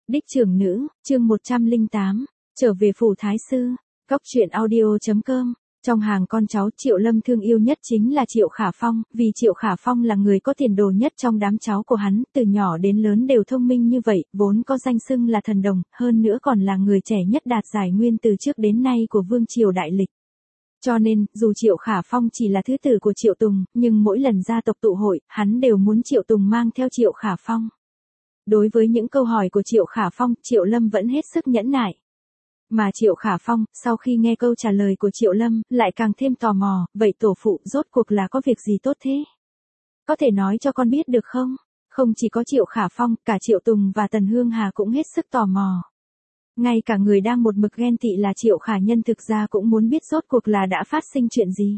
Đích trưởng nữ, chương 108, trở về phủ thái sư, góc truyện audio.com. Trong hàng con cháu Triệu Lâm thương yêu nhất chính là Triệu Khả Phong, vì Triệu Khả Phong là người có tiền đồ nhất trong đám cháu của hắn, từ nhỏ đến lớn đều thông minh như vậy, vốn có danh xưng là thần đồng, hơn nữa còn là người trẻ nhất đạt giải nguyên từ trước đến nay của Vương Triều Đại Lịch. Cho nên, dù Triệu Khả Phong chỉ là thứ tử của Triệu Tùng, nhưng mỗi lần gia tộc tụ hội, hắn đều muốn Triệu Tùng mang theo Triệu Khả Phong. Đối với những câu hỏi của Triệu Khả Phong, Triệu Lâm vẫn hết sức nhẫn nại. Mà Triệu Khả Phong, sau khi nghe câu trả lời của Triệu Lâm, lại càng thêm tò mò, vậy tổ phụ rốt cuộc là có việc gì tốt thế? Có thể nói cho con biết được không? Không chỉ có Triệu Khả Phong, cả Triệu Tùng và Tần Hương Hà cũng hết sức tò mò. Ngay cả người đang một mực ghen tị là Triệu Khả Nhân thực ra cũng muốn biết rốt cuộc là đã phát sinh chuyện gì.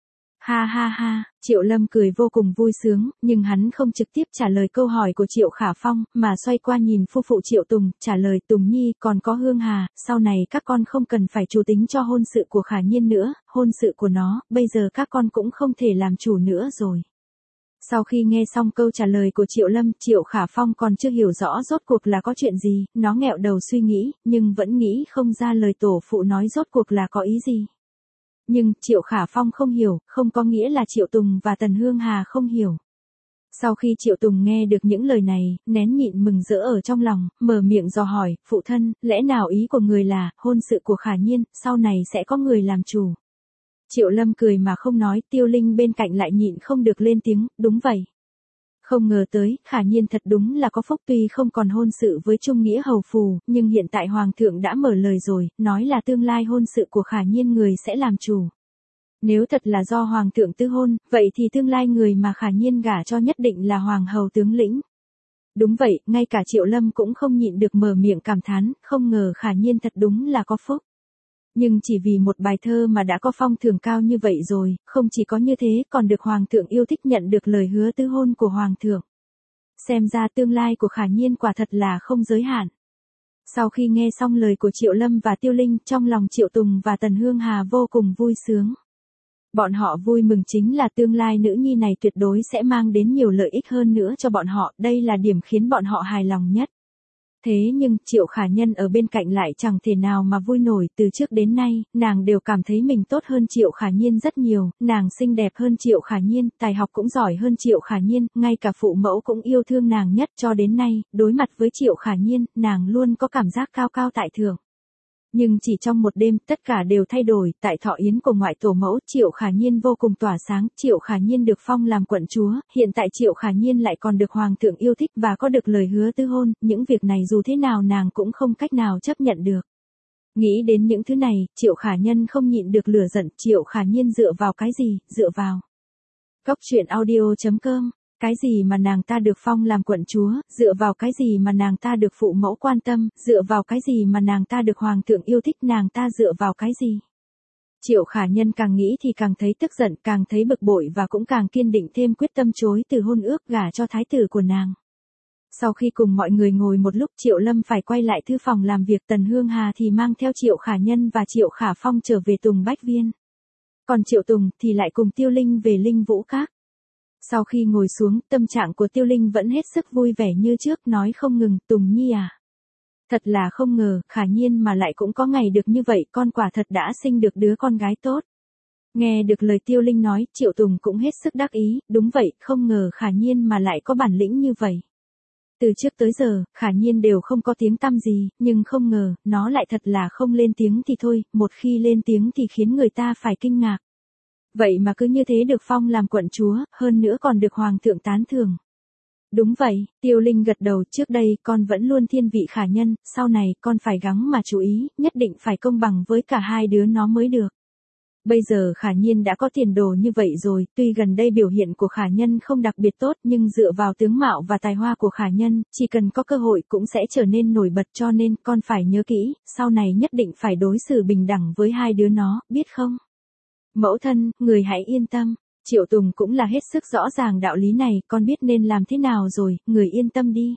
Ha ha ha, Triệu Lâm cười vô cùng vui sướng, nhưng hắn không trực tiếp trả lời câu hỏi của Triệu Khả Phong, mà xoay qua nhìn phu phụ Triệu Tùng, trả lời Tùng Nhi, còn có Hương Hà, sau này các con không cần phải chủ tính cho hôn sự của Khả Nhiên nữa, hôn sự của nó, bây giờ các con cũng không thể làm chủ nữa rồi. Sau khi nghe xong câu trả lời của Triệu Lâm, Triệu Khả Phong còn chưa hiểu rõ rốt cuộc là có chuyện gì, nó nghẹo đầu suy nghĩ, nhưng vẫn nghĩ không ra lời tổ phụ nói rốt cuộc là có ý gì. Nhưng, Triệu Khả Phong không hiểu, không có nghĩa là Triệu Tùng và Tần Hương Hà không hiểu. Sau khi Triệu Tùng nghe được những lời này, nén nhịn mừng rỡ ở trong lòng, mở miệng dò hỏi, phụ thân, lẽ nào ý của người là, hôn sự của Khả Nhiên, sau này sẽ có người làm chủ. Triệu Lâm cười mà không nói, Tiêu Linh bên cạnh lại nhịn không được lên tiếng, đúng vậy. Không ngờ tới, Khả Nhiên thật đúng là có phúc, tuy không còn hôn sự với Trung Nghĩa hầu phù, nhưng hiện tại Hoàng thượng đã mở lời rồi, nói là tương lai hôn sự của Khả Nhiên người sẽ làm chủ. Nếu thật là do Hoàng thượng tư hôn, vậy thì tương lai người mà Khả Nhiên gả cho nhất định là Hoàng hầu tướng lĩnh. Đúng vậy, ngay cả Triệu Lâm cũng không nhịn được mở miệng cảm thán, không ngờ Khả Nhiên thật đúng là có phúc. Nhưng chỉ vì một bài thơ mà đã có phong thưởng cao như vậy rồi, không chỉ có như thế, còn được Hoàng thượng yêu thích, nhận được lời hứa tư hôn của Hoàng thượng. Xem ra tương lai của Khả Nhiên quả thật là không giới hạn. Sau khi nghe xong lời của Triệu Lâm và Tiêu Linh, trong lòng Triệu Tùng và Tần Hương Hà vô cùng vui sướng. Bọn họ vui mừng chính là tương lai nữ nhi này tuyệt đối sẽ mang đến nhiều lợi ích hơn nữa cho bọn họ, đây là điểm khiến bọn họ hài lòng nhất. Thế nhưng, Triệu Khả Nhân ở bên cạnh lại chẳng thể nào mà vui nổi, từ trước đến nay, nàng đều cảm thấy mình tốt hơn Triệu Khả Nhiên rất nhiều, nàng xinh đẹp hơn Triệu Khả Nhiên, tài học cũng giỏi hơn Triệu Khả Nhiên, ngay cả phụ mẫu cũng yêu thương nàng nhất cho đến nay, đối mặt với Triệu Khả Nhiên, nàng luôn có cảm giác cao cao tại thượng. Nhưng chỉ trong một đêm, tất cả đều thay đổi, tại thọ yến của ngoại tổ mẫu, Triệu Khả Nhiên vô cùng tỏa sáng, Triệu Khả Nhiên được phong làm quận chúa, hiện tại Triệu Khả Nhiên lại còn được Hoàng thượng yêu thích và có được lời hứa tư hôn, những việc này dù thế nào nàng cũng không cách nào chấp nhận được. Nghĩ đến những thứ này, Triệu Khả Nhân không nhịn được lửa giận, Triệu Khả Nhiên dựa vào cái gì, dựa vào. Góc truyện audio.com. Cái gì mà nàng ta được phong làm quận chúa, dựa vào cái gì mà nàng ta được phụ mẫu quan tâm, dựa vào cái gì mà nàng ta được Hoàng thượng yêu thích, nàng ta dựa vào cái gì? Triệu Khả Nhân càng nghĩ thì càng thấy tức giận, càng thấy bực bội và cũng càng kiên định thêm quyết tâm chối từ hôn ước gả cho thái tử của nàng. Sau khi cùng mọi người ngồi một lúc, Triệu Lâm phải quay lại thư phòng làm việc, Tần Hương Hà thì mang theo Triệu Khả Nhân và Triệu Khả Phong trở về Tùng Bách Viên. Còn Triệu Tùng thì lại cùng Tiêu Linh về Linh Vũ Các. Sau khi ngồi xuống, tâm trạng của Tiêu Linh vẫn hết sức vui vẻ như trước, nói không ngừng, Tùng Nhi à. Thật là không ngờ, Khả Nhiên mà lại cũng có ngày được như vậy, con quả thật đã sinh được đứa con gái tốt. Nghe được lời Tiêu Linh nói, Triệu Tùng cũng hết sức đắc ý, đúng vậy, không ngờ Khả Nhiên mà lại có bản lĩnh như vậy. Từ trước tới giờ, Khả Nhiên đều không có tiếng tăm gì, nhưng không ngờ, nó lại thật là không lên tiếng thì thôi, một khi lên tiếng thì khiến người ta phải kinh ngạc. Vậy mà cứ như thế được phong làm quận chúa, hơn nữa còn được Hoàng thượng tán thưởng. Đúng vậy, Tiêu Linh gật đầu, trước đây con vẫn luôn thiên vị Khả Nhân, sau này con phải gắng mà chú ý, nhất định phải công bằng với cả hai đứa nó mới được. Bây giờ Khả Nhiên đã có tiền đồ như vậy rồi, tuy gần đây biểu hiện của Khả Nhân không đặc biệt tốt nhưng dựa vào tướng mạo và tài hoa của Khả Nhân, chỉ cần có cơ hội cũng sẽ trở nên nổi bật, cho nên con phải nhớ kỹ, sau này nhất định phải đối xử bình đẳng với hai đứa nó, biết không? Mẫu thân, người hãy yên tâm. Triệu Tùng cũng là hết sức rõ ràng đạo lý này, con biết nên làm thế nào rồi, người yên tâm đi.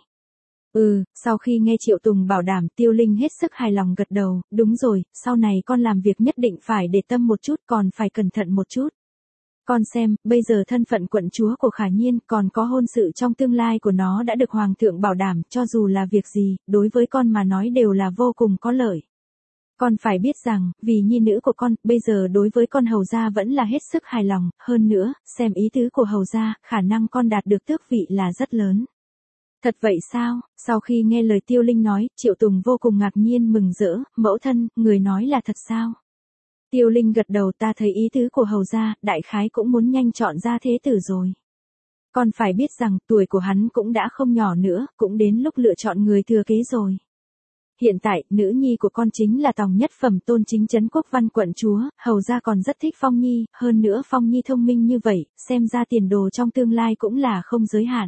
Sau khi nghe Triệu Tùng bảo đảm, Tiêu Linh hết sức hài lòng gật đầu, đúng rồi, sau này con làm việc nhất định phải để tâm một chút, còn phải cẩn thận một chút. Con xem, bây giờ thân phận quận chúa của Khả Nhiên còn có hôn sự trong tương lai của nó đã được Hoàng thượng bảo đảm, cho dù là việc gì, đối với con mà nói đều là vô cùng có lợi. Con phải biết rằng, vì nhi nữ của con, bây giờ đối với con hầu gia vẫn là hết sức hài lòng, hơn nữa, xem ý tứ của hầu gia, khả năng con đạt được tước vị là rất lớn. Thật vậy sao? Sau khi nghe lời Tiêu Linh nói, Triệu Tùng vô cùng ngạc nhiên mừng rỡ, mẫu thân, người nói là thật sao? Tiêu Linh gật đầu, ta thấy ý tứ của hầu gia, đại khái cũng muốn nhanh chọn ra thế tử rồi. Con phải biết rằng, tuổi của hắn cũng đã không nhỏ nữa, cũng đến lúc lựa chọn người thừa kế rồi. Hiện tại, nữ nhi của con chính là tòng nhất phẩm tôn chính trấn quốc văn quận chúa, hầu gia còn rất thích Phong Nhi, hơn nữa Phong Nhi thông minh như vậy, xem ra tiền đồ trong tương lai cũng là không giới hạn.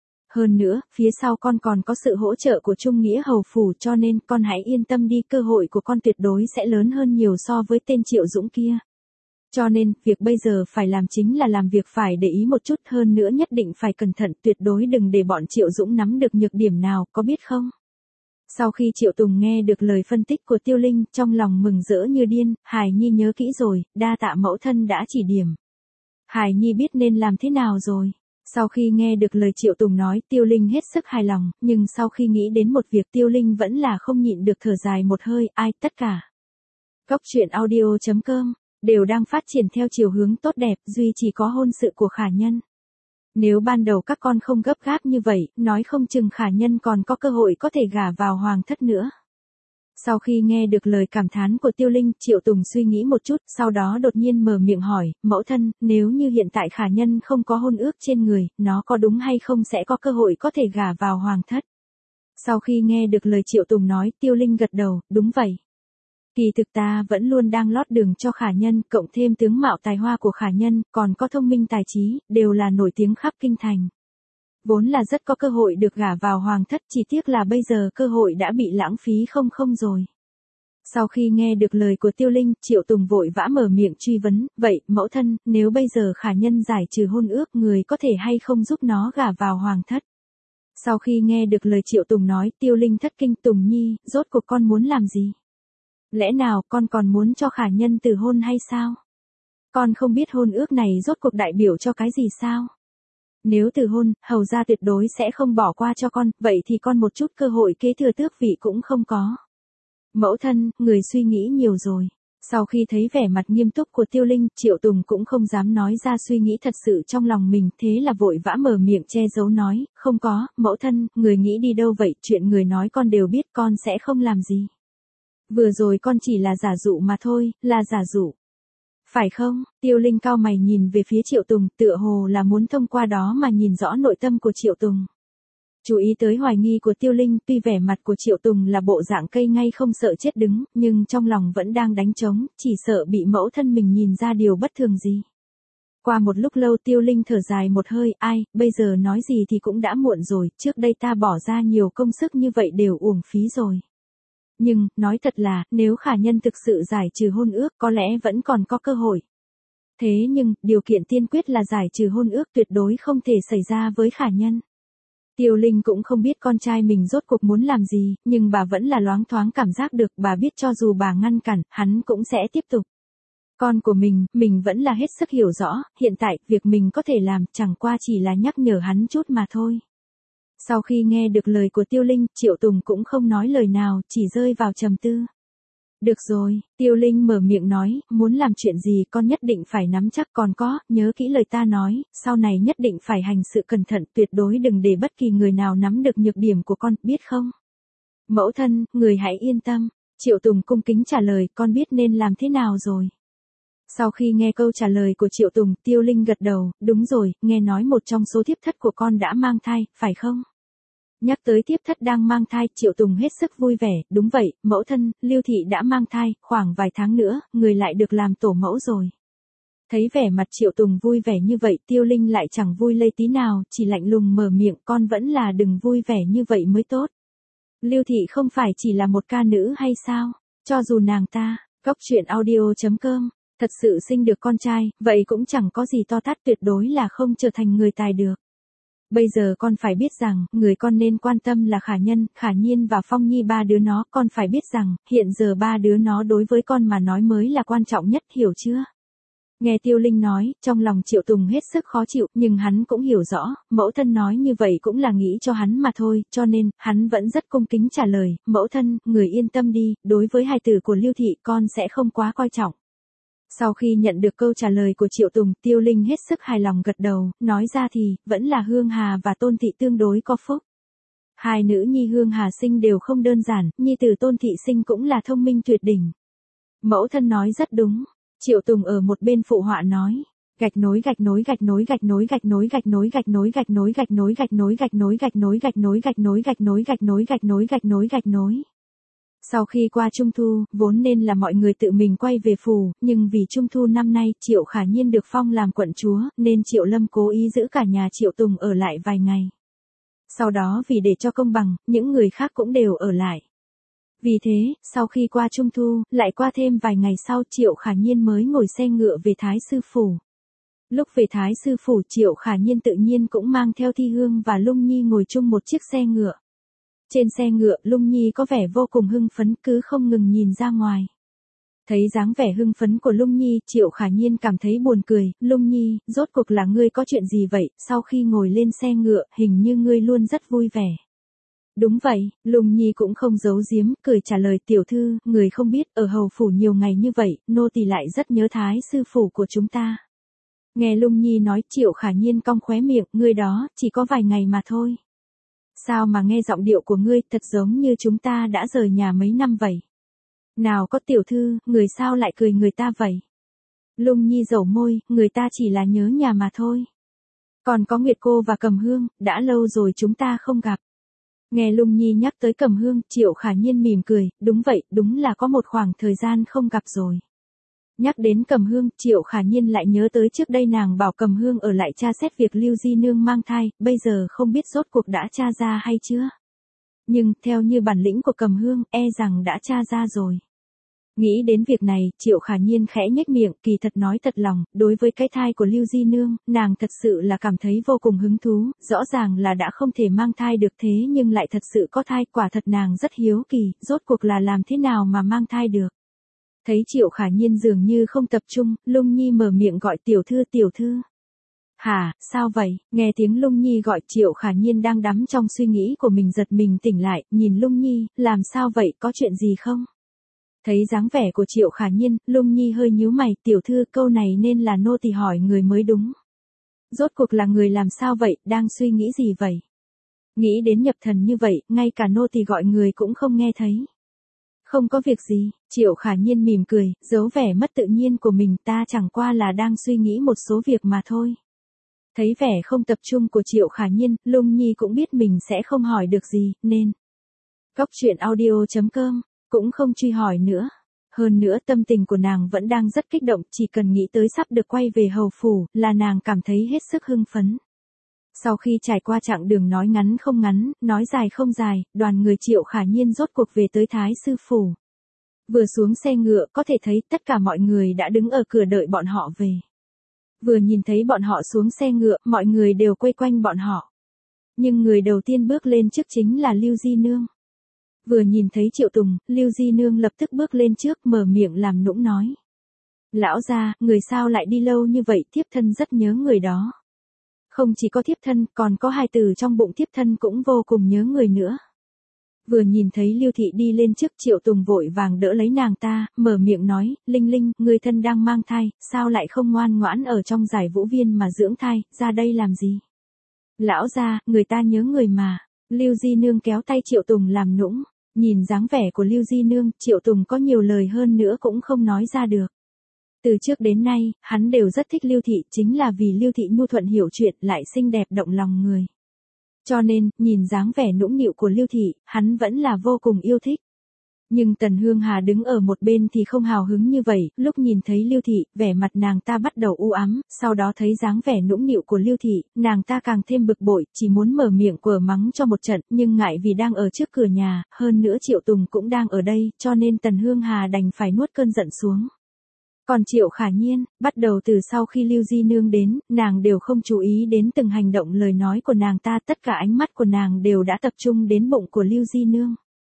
Hơn nữa, phía sau con còn có sự hỗ trợ của Trung Nghĩa Hầu Phủ, cho nên con hãy yên tâm đi, cơ hội của con tuyệt đối sẽ lớn hơn nhiều so với tên Triệu Dũng kia. Cho nên, việc bây giờ phải làm chính là làm việc phải để ý một chút, hơn nữa nhất định phải cẩn thận, tuyệt đối đừng để bọn Triệu Dũng nắm được nhược điểm nào, có biết không? Sau khi Triệu Tùng nghe được lời phân tích của Tiêu Linh, trong lòng mừng rỡ như điên, Hải Nhi nhớ kỹ rồi, đa tạ mẫu thân đã chỉ điểm. Hải Nhi biết nên làm thế nào rồi. Sau khi nghe được lời Triệu Tùng nói, Tiêu Linh hết sức hài lòng, nhưng sau khi nghĩ đến một việc, Tiêu Linh vẫn là không nhịn được thở dài một hơi, ai, tất cả. Cốc truyện audio.com, đều đang phát triển theo chiều hướng tốt đẹp, duy chỉ có hôn sự của Khả Nhân. Nếu ban đầu các con không gấp gáp như vậy, nói không chừng Khả Nhân còn có cơ hội có thể gả vào hoàng thất nữa. Sau khi nghe được lời cảm thán của Tiêu Linh, Triệu Tùng suy nghĩ một chút, sau đó đột nhiên mở miệng hỏi, mẫu thân, nếu như hiện tại Khả Nhân không có hôn ước trên người, nó có đúng hay không sẽ có cơ hội có thể gả vào hoàng thất? Sau khi nghe được lời Triệu Tùng nói, Tiêu Linh gật đầu, đúng vậy. Kỳ thực ta vẫn luôn đang lót đường cho Khả Nhân, cộng thêm tướng mạo tài hoa của Khả Nhân, còn có thông minh tài trí, đều là nổi tiếng khắp kinh thành. Vốn là rất có cơ hội được gả vào hoàng thất, chỉ tiếc là bây giờ cơ hội đã bị lãng phí không rồi. Sau khi nghe được lời của Tiêu Linh, Triệu Tùng vội vã mở miệng truy vấn, vậy, mẫu thân, nếu bây giờ Khả Nhân giải trừ hôn ước, người có thể hay không giúp nó gả vào hoàng thất? Sau khi nghe được lời Triệu Tùng nói, Tiêu Linh thất kinh, Tùng Nhi, rốt cuộc con muốn làm gì? Lẽ nào con còn muốn cho Khả Nhân từ hôn hay sao? Con không biết hôn ước này rốt cuộc đại biểu cho cái gì sao? Nếu từ hôn, hầu gia tuyệt đối sẽ không bỏ qua cho con, vậy thì con một chút cơ hội kế thừa tước vị cũng không có. Mẫu thân, người suy nghĩ nhiều rồi. Sau khi thấy vẻ mặt nghiêm túc của Tiêu Linh, Triệu Tùng cũng không dám nói ra suy nghĩ thật sự trong lòng mình, thế là vội vã mở miệng che giấu nói, không có, mẫu thân, người nghĩ đi đâu vậy, chuyện người nói con đều biết, con sẽ không làm gì. Vừa rồi con chỉ là giả dụ mà thôi, là giả dụ. Phải không? Tiêu Linh cau mày nhìn về phía Triệu Tùng, tựa hồ là muốn thông qua đó mà nhìn rõ nội tâm của Triệu Tùng. Chú ý tới hoài nghi của Tiêu Linh, tuy vẻ mặt của Triệu Tùng là bộ dạng cây ngay không sợ chết đứng, nhưng trong lòng vẫn đang đánh trống, chỉ sợ bị mẫu thân mình nhìn ra điều bất thường gì. Qua một lúc lâu Tiêu Linh thở dài một hơi, ai, bây giờ nói gì thì cũng đã muộn rồi, trước đây ta bỏ ra nhiều công sức như vậy đều uổng phí rồi. Nhưng, nói thật là, nếu Khả Nhân thực sự giải trừ hôn ước, có lẽ vẫn còn có cơ hội. Thế nhưng, điều kiện tiên quyết là giải trừ hôn ước tuyệt đối không thể xảy ra với Khả Nhân. Tiêu Linh cũng không biết con trai mình rốt cuộc muốn làm gì, nhưng bà vẫn là loáng thoáng cảm giác được, bà biết cho dù bà ngăn cản, hắn cũng sẽ tiếp tục. Con của mình vẫn là hết sức hiểu rõ, hiện tại, việc mình có thể làm, chẳng qua chỉ là nhắc nhở hắn chút mà thôi. Sau khi nghe được lời của Tiêu Linh, Triệu Tùng cũng không nói lời nào, chỉ rơi vào trầm tư. Được rồi, Tiêu Linh mở miệng nói, muốn làm chuyện gì con nhất định phải nắm chắc, còn có, nhớ kỹ lời ta nói, sau này nhất định phải hành sự cẩn thận, tuyệt đối đừng để bất kỳ người nào nắm được nhược điểm của con, biết không? Mẫu thân, người hãy yên tâm. Triệu Tùng cung kính trả lời, con biết nên làm thế nào rồi. Sau khi nghe câu trả lời của Triệu Tùng, Tiêu Linh gật đầu, đúng rồi, nghe nói một trong số thiếp thất của con đã mang thai, phải không? Nhắc tới thiếp thất đang mang thai, Triệu Tùng hết sức vui vẻ, đúng vậy, mẫu thân, Lưu Thị đã mang thai, khoảng vài tháng nữa, người lại được làm tổ mẫu rồi. Thấy vẻ mặt Triệu Tùng vui vẻ như vậy, Tiêu Linh lại chẳng vui lây tí nào, chỉ lạnh lùng mở miệng, con vẫn là đừng vui vẻ như vậy mới tốt. Lưu Thị không phải chỉ là một ca nữ hay sao? Cho dù nàng ta, cốc truyện audio.com, thật sự sinh được con trai, vậy cũng chẳng có gì to tát, tuyệt đối là không trở thành người tài được. Bây giờ con phải biết rằng, người con nên quan tâm là Khả Nhân, Khả Nhiên và Phong Nhi, ba đứa nó, con phải biết rằng, hiện giờ ba đứa nó đối với con mà nói mới là quan trọng nhất, hiểu chưa? Nghe Tiêu Linh nói, trong lòng Triệu Tùng hết sức khó chịu, nhưng hắn cũng hiểu rõ, mẫu thân nói như vậy cũng là nghĩ cho hắn mà thôi, cho nên, hắn vẫn rất cung kính trả lời, mẫu thân, người yên tâm đi, đối với hài tử của Lưu Thị con sẽ không quá coi trọng. Sau khi nhận được câu trả lời của Triệu Tùng, Tiêu Linh hết sức hài lòng gật đầu, nói ra thì, vẫn là Hương Hà và Tôn Thị tương đối có phúc. Hai nữ nhi Hương Hà sinh đều không đơn giản, nhi tử Tôn Thị sinh cũng là thông minh tuyệt đỉnh. Mẫu thân nói rất đúng. Triệu Tùng ở một bên phụ họa nói, gạch nối gạch nối gạch nối gạch nối gạch nối gạch nối gạch nối gạch nối gạch nối gạch nối gạch nối gạch nối gạch nối gạch nối gạch nối gạch nối gạch nối gạch nối gạch nối. Sau khi qua Trung Thu, vốn nên là mọi người tự mình quay về phủ, nhưng vì Trung Thu năm nay Triệu Khả Nhiên được phong làm quận chúa, nên Triệu Lâm cố ý giữ cả nhà Triệu Tùng ở lại vài ngày. Sau đó vì để cho công bằng, những người khác cũng đều ở lại. Vì thế, sau khi qua Trung Thu, lại qua thêm vài ngày sau Triệu Khả Nhiên mới ngồi xe ngựa về Thái Sư Phủ. Lúc về Thái Sư Phủ Triệu Khả Nhiên tự nhiên cũng mang theo Thi Hương và Lung Nhi ngồi chung một chiếc xe ngựa. Trên xe ngựa Lung Nhi có vẻ vô cùng hưng phấn cứ không ngừng nhìn ra ngoài. Thấy dáng vẻ hưng phấn của Lung Nhi, Triệu Khả Nhiên cảm thấy buồn cười, Lung Nhi, rốt cuộc là ngươi có chuyện gì vậy, sau khi ngồi lên xe ngựa, hình như ngươi luôn rất vui vẻ. Đúng vậy, Lung Nhi cũng không giấu giếm, cười trả lời tiểu thư, người không biết, ở hầu phủ nhiều ngày như vậy, nô tỳ lại rất nhớ Thái Sư Phủ của chúng ta. Nghe Lung Nhi nói Triệu Khả Nhiên cong khóe miệng, ngươi đó, chỉ có vài ngày mà thôi. Sao mà nghe giọng điệu của ngươi thật giống như chúng ta đã rời nhà mấy năm vậy? Nào có tiểu thư, người sao lại cười người ta vậy? Lung Nhi dẩu môi, người ta chỉ là nhớ nhà mà thôi. Còn có Nguyệt cô và Cầm Hương, đã lâu rồi chúng ta không gặp. Nghe Lung Nhi nhắc tới Cầm Hương, Triệu Khả Nhiên mỉm cười, đúng vậy, đúng là có một khoảng thời gian không gặp rồi. Nhắc đến Cầm Hương, Triệu Khả Nhiên lại nhớ tới trước đây nàng bảo Cầm Hương ở lại tra xét việc Lưu Di Nương mang thai, bây giờ không biết rốt cuộc đã tra ra hay chưa. Nhưng, theo như bản lĩnh của Cầm Hương, e rằng đã tra ra rồi. Nghĩ đến việc này, Triệu Khả Nhiên khẽ nhếch miệng, kỳ thật nói thật lòng, đối với cái thai của Lưu Di Nương, nàng thật sự là cảm thấy vô cùng hứng thú, rõ ràng là đã không thể mang thai được thế nhưng lại thật sự có thai, quả thật nàng rất hiếu kỳ, rốt cuộc là làm thế nào mà mang thai được. Thấy Triệu Khả Nhiên dường như không tập trung, Lung Nhi mở miệng gọi tiểu thư tiểu thư. Hả, sao vậy? Nghe tiếng Lung Nhi gọi Triệu Khả Nhiên đang đắm trong suy nghĩ của mình giật mình tỉnh lại, nhìn Lung Nhi, làm sao vậy, có chuyện gì không? Thấy dáng vẻ của Triệu Khả Nhiên, Lung Nhi hơi nhíu mày, tiểu thư câu này nên là nô tỳ hỏi người mới đúng. Rốt cuộc là người làm sao vậy, đang suy nghĩ gì vậy? Nghĩ đến nhập thần như vậy, ngay cả nô tỳ gọi người cũng không nghe thấy. Không có việc gì, Triệu Khả Nhiên mỉm cười, giấu vẻ mất tự nhiên của mình, ta chẳng qua là đang suy nghĩ một số việc mà thôi. Thấy vẻ không tập trung của Triệu Khả Nhiên, Lung Nhi cũng biết mình sẽ không hỏi được gì, nên Góc Truyện Audio.com cũng không truy hỏi nữa. Hơn nữa tâm tình của nàng vẫn đang rất kích động, chỉ cần nghĩ tới sắp được quay về hầu phủ, là nàng cảm thấy hết sức hưng phấn. Sau khi trải qua chặng đường nói ngắn không ngắn, nói dài không dài, đoàn người Triệu Khả Nhiên rốt cuộc về tới Thái Sư Phủ. Vừa xuống xe ngựa có thể thấy tất cả mọi người đã đứng ở cửa đợi bọn họ về. Vừa nhìn thấy bọn họ xuống xe ngựa, mọi người đều quây quanh bọn họ. Nhưng người đầu tiên bước lên trước chính là Lưu Di Nương. Vừa nhìn thấy Triệu Tùng, Lưu Di Nương lập tức bước lên trước mở miệng làm nũng nói. Lão gia, người sao lại đi lâu như vậy, thiếp thân rất nhớ người đó. Không chỉ có thiếp thân, còn có hai từ trong bụng thiếp thân cũng vô cùng nhớ người nữa. Vừa nhìn thấy Lưu Thị đi lên trước Triệu Tùng vội vàng đỡ lấy nàng ta, mở miệng nói, Linh Linh, người thân đang mang thai, sao lại không ngoan ngoãn ở trong giải vũ viên mà dưỡng thai, ra đây làm gì? Lão gia, người ta nhớ người mà. Lưu Di Nương kéo tay Triệu Tùng làm nũng, nhìn dáng vẻ của Lưu Di Nương, Triệu Tùng có nhiều lời hơn nữa cũng không nói ra được. Từ trước đến nay, hắn đều rất thích Lưu Thị, chính là vì Lưu Thị nhu thuận hiểu chuyện lại xinh đẹp động lòng người. Cho nên, nhìn dáng vẻ nũng nịu của Lưu Thị, hắn vẫn là vô cùng yêu thích. Nhưng Tần Hương Hà đứng ở một bên thì không hào hứng như vậy, lúc nhìn thấy Lưu Thị, vẻ mặt nàng ta bắt đầu u ám, sau đó thấy dáng vẻ nũng nịu của Lưu Thị, nàng ta càng thêm bực bội, chỉ muốn mở miệng quở mắng cho một trận, nhưng ngại vì đang ở trước cửa nhà, hơn nữa Triệu Tùng cũng đang ở đây, cho nên Tần Hương Hà đành phải nuốt cơn giận xuống. Còn Triệu Khả Nhiên, bắt đầu từ sau khi Lưu Di Nương đến, nàng đều không chú ý đến từng hành động lời nói của nàng ta, tất cả ánh mắt của nàng đều đã tập trung đến bụng của Lưu Di Nương.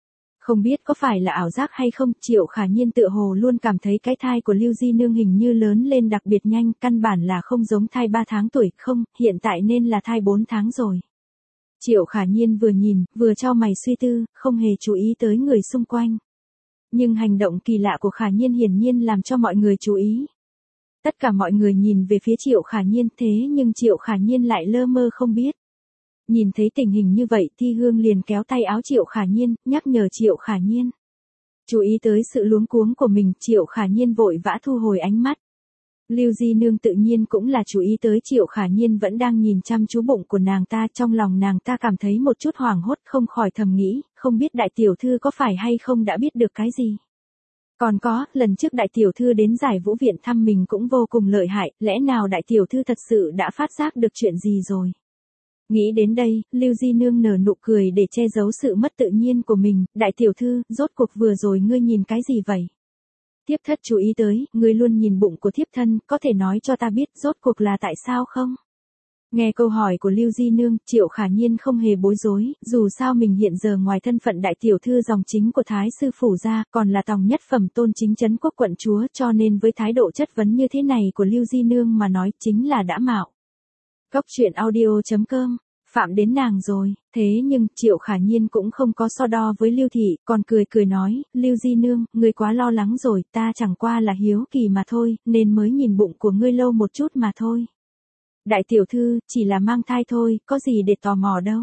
Không biết có phải là ảo giác hay không, Triệu Khả Nhiên tựa hồ luôn cảm thấy cái thai của Lưu Di Nương hình như lớn lên đặc biệt nhanh, căn bản là không giống thai 3 tháng tuổi, không, hiện tại nên là thai 4 tháng rồi. Triệu Khả Nhiên vừa nhìn, vừa chau mày suy tư, không hề chú ý tới người xung quanh. Nhưng hành động kỳ lạ của Khả Nhiên hiển nhiên làm cho mọi người chú ý. Tất cả mọi người nhìn về phía Triệu Khả Nhiên, thế nhưng Triệu Khả Nhiên lại lơ mơ không biết. Nhìn thấy tình hình như vậy, Thi Hương liền kéo tay áo Triệu Khả Nhiên, nhắc nhở Triệu Khả Nhiên. Chú ý tới sự luống cuống của mình, Triệu Khả Nhiên vội vã thu hồi ánh mắt. Lưu Di Nương tự nhiên cũng là chú ý tới Triệu Khả Nhiên vẫn đang nhìn chăm chú bụng của nàng ta, trong lòng nàng ta cảm thấy một chút hoảng hốt, không khỏi thầm nghĩ, không biết đại tiểu thư có phải hay không đã biết được cái gì. Còn có, lần trước đại tiểu thư đến giải vũ viện thăm mình cũng vô cùng lợi hại, lẽ nào đại tiểu thư thật sự đã phát giác được chuyện gì rồi. Nghĩ đến đây, Lưu Di Nương nở nụ cười để che giấu sự mất tự nhiên của mình, đại tiểu thư, rốt cuộc vừa rồi ngươi nhìn cái gì vậy? Thiếp thất chú ý tới, ngươi luôn nhìn bụng của thiếp thân, có thể nói cho ta biết rốt cuộc là tại sao không? Nghe câu hỏi của Lưu Di Nương, Triệu Khả Nhiên không hề bối rối, dù sao mình hiện giờ ngoài thân phận đại tiểu thư dòng chính của Thái sư phủ ra, còn là tòng nhất phẩm tôn chính trấn quốc quận chúa, cho nên với thái độ chất vấn như thế này của Lưu Di Nương mà nói chính là đã mạo. Cốc truyện audio.com, phạm đến nàng rồi, thế nhưng Triệu Khả Nhiên cũng không có so đo với Lưu Thị, còn cười cười nói, Lưu Di Nương, ngươi quá lo lắng rồi, ta chẳng qua là hiếu kỳ mà thôi, nên mới nhìn bụng của ngươi lâu một chút mà thôi. Đại tiểu thư, chỉ là mang thai thôi, có gì để tò mò đâu.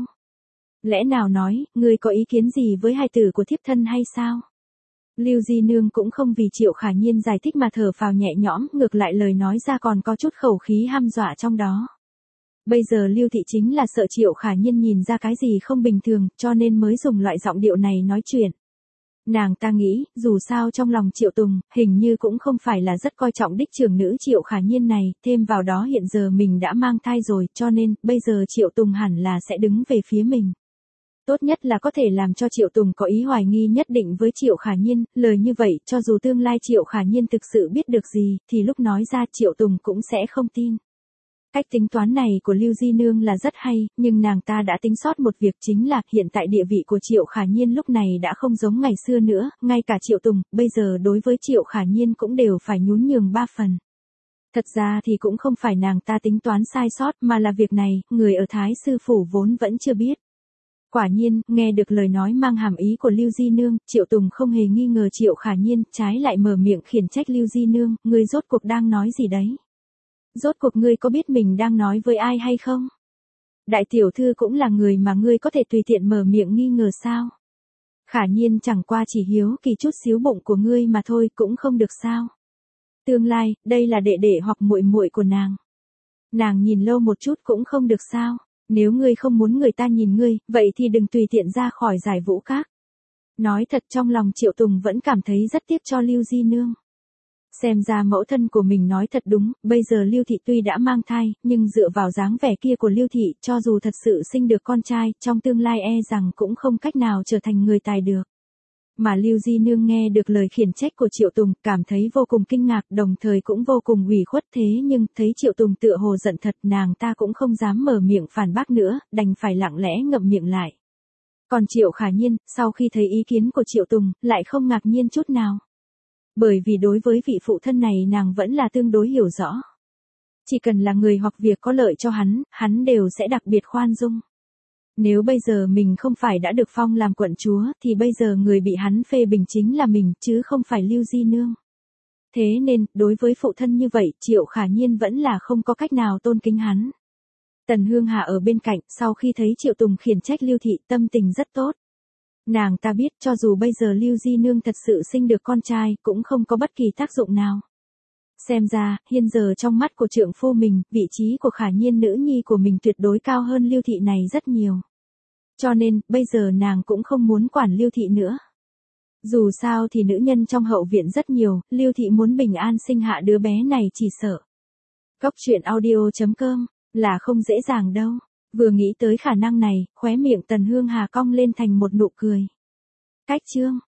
Lẽ nào nói, ngươi có ý kiến gì với hài tử của thiếp thân hay sao? Lưu Di Nương cũng không vì Triệu Khả Nhiên giải thích mà thở phào nhẹ nhõm, ngược lại lời nói ra còn có chút khẩu khí hăm dọa trong đó. Bây giờ Lưu Thị chính là sợ Triệu Khả Nhiên nhìn ra cái gì không bình thường, cho nên mới dùng loại giọng điệu này nói chuyện. Nàng ta nghĩ, dù sao trong lòng Triệu Tùng, hình như cũng không phải là rất coi trọng đích trưởng nữ Triệu Khả Nhiên này, thêm vào đó hiện giờ mình đã mang thai rồi, cho nên, bây giờ Triệu Tùng hẳn là sẽ đứng về phía mình. Tốt nhất là có thể làm cho Triệu Tùng có ý hoài nghi nhất định với Triệu Khả Nhiên, lời như vậy, cho dù tương lai Triệu Khả Nhiên thực sự biết được gì, thì lúc nói ra Triệu Tùng cũng sẽ không tin. Cách tính toán này của Lưu Di Nương là rất hay, nhưng nàng ta đã tính sót một việc chính là hiện tại địa vị của Triệu Khả Nhiên lúc này đã không giống ngày xưa nữa, ngay cả Triệu Tùng, bây giờ đối với Triệu Khả Nhiên cũng đều phải nhún nhường 3 phần. Thật ra thì cũng không phải nàng ta tính toán sai sót mà là việc này, người ở Thái sư phủ vốn vẫn chưa biết. Quả nhiên, nghe được lời nói mang hàm ý của Lưu Di Nương, Triệu Tùng không hề nghi ngờ Triệu Khả Nhiên, trái lại mở miệng khiển trách Lưu Di Nương, ngươi rốt cuộc đang nói gì đấy? Rốt cuộc ngươi có biết mình đang nói với ai hay không? Đại tiểu thư cũng là người mà ngươi có thể tùy tiện mở miệng nghi ngờ sao? Khả Nhiên chẳng qua chỉ hiếu kỳ chút xíu bụng của ngươi mà thôi, cũng không được sao? Tương lai, đây là đệ đệ hoặc muội muội của nàng. Nàng nhìn lâu một chút cũng không được sao? Nếu ngươi không muốn người ta nhìn ngươi, vậy thì đừng tùy tiện ra khỏi giải vũ các. Nói thật trong lòng Triệu Tùng vẫn cảm thấy rất tiếc cho Lưu Di Nương. Xem ra mẫu thân của mình nói thật đúng, bây giờ Lưu Thị tuy đã mang thai, nhưng dựa vào dáng vẻ kia của Lưu Thị, cho dù thật sự sinh được con trai, trong tương lai rằng cũng không cách nào trở thành người tài được. Mà Lưu Di Nương nghe được lời khiển trách của Triệu Tùng, cảm thấy vô cùng kinh ngạc, đồng thời cũng vô cùng ủy khuất, thế nhưng, thấy Triệu Tùng tựa hồ giận thật, nàng ta cũng không dám mở miệng phản bác nữa, đành phải lặng lẽ ngậm miệng lại. Còn Triệu Khả Nhiên, sau khi thấy ý kiến của Triệu Tùng, lại không ngạc nhiên chút nào. Bởi vì đối với vị phụ thân này nàng vẫn là tương đối hiểu rõ. Chỉ cần là người hoặc việc có lợi cho hắn đều sẽ đặc biệt khoan dung. Nếu bây giờ mình không phải đã được phong làm quận chúa, thì bây giờ người bị hắn phê bình chính là mình, chứ không phải Lưu Di Nương. Thế nên, đối với phụ thân như vậy, Triệu Khả Nhiên vẫn là không có cách nào tôn kính hắn. Tần Hương Hà ở bên cạnh, sau khi thấy Triệu Tùng khiển trách Lưu Thị, tâm tình rất tốt. Nàng ta biết cho dù bây giờ Lưu Di Nương thật sự sinh được con trai, cũng không có bất kỳ tác dụng nào. Xem ra, hiện giờ trong mắt của trượng phu mình, vị trí của Khả Nhiên nữ nhi của mình tuyệt đối cao hơn Lưu Thị này rất nhiều. Cho nên, bây giờ nàng cũng không muốn quản Lưu Thị nữa. Dù sao thì nữ nhân trong hậu viện rất nhiều, Lưu Thị muốn bình an sinh hạ đứa bé này chỉ sợ. Cốc truyện audio.com, là không dễ dàng đâu. Vừa nghĩ tới khả năng này, khóe miệng Tần Hương Hà cong lên thành một nụ cười. Cách chương